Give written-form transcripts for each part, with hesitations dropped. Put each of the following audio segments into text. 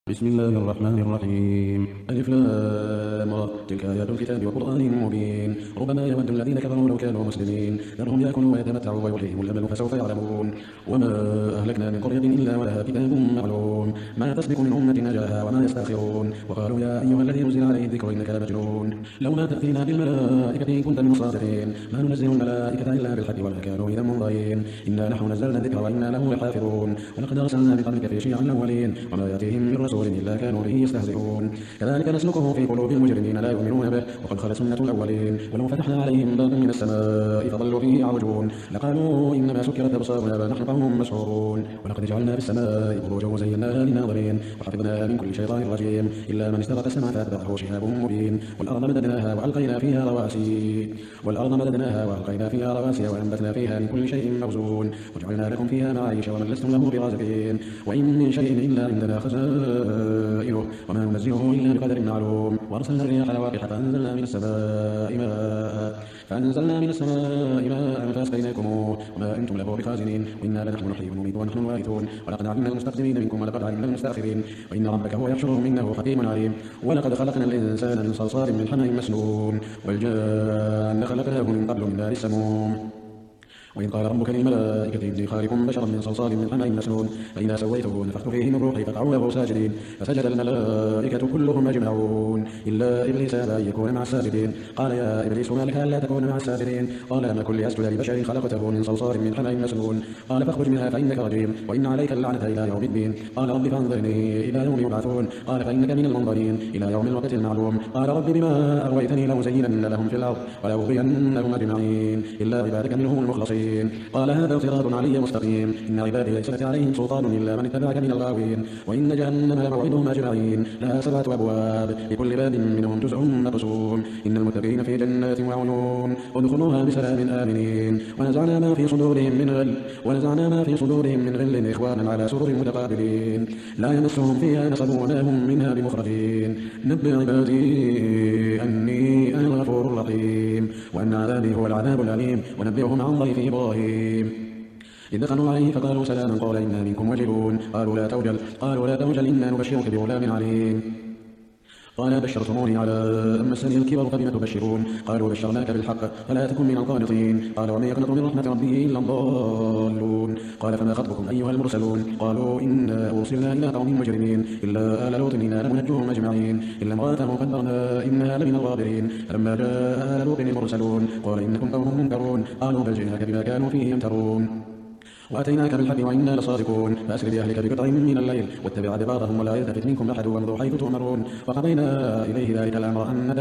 بسم الله الرحمن الرحيم. ألف لام را. تلك آيات الكتاب وقرآن مبين. ربما يود الذين كفروا لو كانوا مسلمين ذرهم يأكلوا ويتمتعوا ويلههم الأمل فسوف يعلمون. وما أهلكنا من قرية إلا ولها كتاب معلوم ما تسبق من أمة أجلها وما يستأخرون. وقالوا يا أيها الذي نزل عليه الذكر إنك لمجنون لولا تأتينا بالملائكة إن كنت من الصادقين ما ننزل الملائكة إلا بالحق وما كانوا إذا منظرين. إنا نحن نزلنا الذكر وإنا له لحافظون. ولقد أرسلنا من قبلك في شيع الأولين وما يأتيهم من رسول إلا كانوا به يستهزئون. كذلك نسلكه في قلوب المجرمين لا يؤمنون به وقد خلت سنة الأولين. ولو فتحنا عليهم بابا من السماء فظلوا فيه يعرجون لقالوا إنما سكرت أبصارنا بل نحن قوم مسحورون. ولقد جعلنا في السماء بروجا وزيناها للناظرين وحفظناها من كل شيطان رجيم إلا من استرق السماء فأتبعه شهاب مبين. والأرض مددناها وألقينا فيها رواسي وأنبتنا فيها من كل شيء موزون وجعلنا لكم فيها معايش ومن لستم له برازقين. وإن من شيء إلا عندنا خزائنه وما ننزله إلا بقدر معلوم. وأرسلنا الرياح لواقح فأنزلنا من السماء ماء فأسقيناكموه وما أنتم له بخازنين. وإنا لنحن نحيي ونميت ونحن الوارثون. ولقد علمنا المستقدمين منكم ولقد علمنا المستأخرين وإن ربك هو يحشرهم إنه حكيم عليم. ولقد خلقنا الإنسان من صلصال من حمأ مسنون والجان خلقناه من قبل من نار السموم. وإذ قال ربك للملائكة إني خالق بشرا من صلصال من حمأ مسنون فإذا سويته ونفخت فيه من روحي فقعوا له ساجدين فسجد الملائكة كلهم أجمعون إلا إبليس أبى أن يكون مع الساجدين. قال يا إبليس ما لك ألا تكون مع الساجدين؟ قال لم أكن لأسجد لبشر خلقته من صلصال من حمأ مسنون. قال فاخرج منها فإنك رجيم وإن عليك اللعنة إلى يوم الدين. قال رب فانظرني إلى يوم يبعثون. قال فإنك من المنظرين إلى يوم الوقت المعلوم. قال رب بما أغويتني لأزينن لهم في الأرض ولأغوينهم أجمعين إلا عبادك منهم المخلصين. قال هذا صراط علي مستقيم إن عبادي ليس لك عليهم سلطان إلا من اتبعك من الغاوين. وإن جهنم لموعدهم أجمعين لها 7 أبواب لكل باب منهم جزء مقسوم. إن المتقين في جنات وعيون ادخلوها بسلام آمنين. ونزعنا ما في صدورهم من غل إخوانا على سرر متقابلين لا يمسهم فيها نصب وما هم منها بمخرجين. نبئ عبادي أني أنا الغفور الرحيم وأن عذابي هو العذاب الأليم. ونبئهم عن ضيف إبراهيم إذ دخلوا عليه فقالوا سلاما قال إنا منكم وجلون. قالوا لا توجل إنا نبشرك بغلام عليم. قال بشرتموني على أن مسني الكبر فبم تبشرون؟ قالوا بشرناك بالحق فلا تكن من القانطين. قال ومن يقنط من رحمة ربه إلا الضالون. قال فما خطبكم أيها المرسلون؟ قالوا إنا أرسلنا إلى قوم مجرمين إلا آل لوط إنا لمنجوهم أجمعين إلا امرأته قدرنا إنها لمن الغابرين. فلما جاء آل لوط المرسلون قال إنكم قوم منكرون. قالوا بل جئناك بما كانوا فيه يمترون وأتيناك بالحق وإنا لصادقون. فأسر بأهلك بقطع من الليل واتبع أدبارهم ولا يلتفت منكم أحد وامضوا حيث تؤمرون. وقضينا إليه ذلك الأمر أن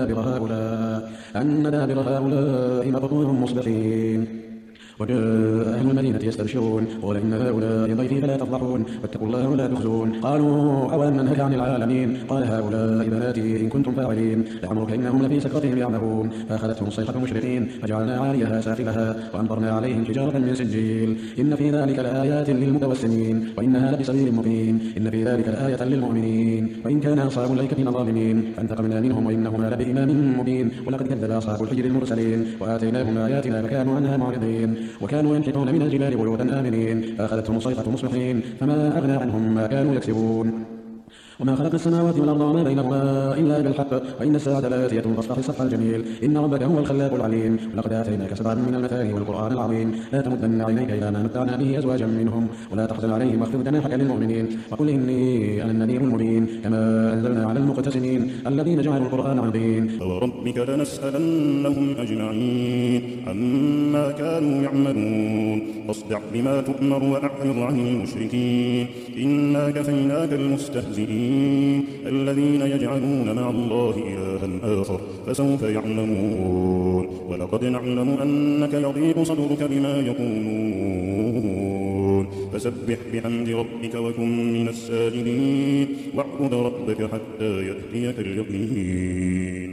دابر هؤلاء مقطوع مصبحين. وجاء أهل المدينة يستبشرون قال إن هؤلاء ضيفي فلا تفضحون واتقوا الله ولا تخزون. قالوا أولم ننهك عن العالمين؟ قال هؤلاء بناتي إن كنتم فاعلين لعمرك إنهم لفي سكرتهم يعمهون. فأخذتهم الصيحة مشرقين فجعلنا عاليها سافلها وأمطرنا عليهم حجارة من سجيل إن في ذلك لآيات للمتوسمين وإنها لبسبيل مبين إن في ذلك لآية للمؤمنين. وإن كان أصحاب الأيكة من ظالمين فانتقمنا منهم وإنهما لبإمام مبين. ولقد كذب أصحاب الحجر المرسلين وآتيناهم آياتنا فكانوا عنها معرضين وكانوا ينحتون من الجبال بيوتا آمنين فأخذتهم الصيحة مصبحين فما أغنى عنهم ما كانوا يكسبون. وما خلقنا السماوات والأرض وما بينهما إلا بالحق وإن الساعة لآتية فاصفح الصفح الجميل إن ربك هو الخلاق العليم. ولقد آتيناك 7 من المثاني والقرآن العظيم لا تمدن عينيك إلى ما متعنا به أزواجا منهم ولا تحزن عليهم واخفض جناحك للمؤمنين وقل إني أنا النذير المبين كما أنزلنا على المقتسمين الذين جعلوا القرآن عظيم. فوربك لنسألنهم أجمعين عما كانوا يعملون فاصدع بما تؤمر وأعرض عن المشركين إنا كفيناك المستهزئين الذين يجعلون مع الله إلها آخر فسوف يعلمون. ولقد نعلم أنك يضيق صدرك بما يقولون فسبح بحمد ربك وكن من الساجدين واعبد ربك حتى يأتيك اليقين.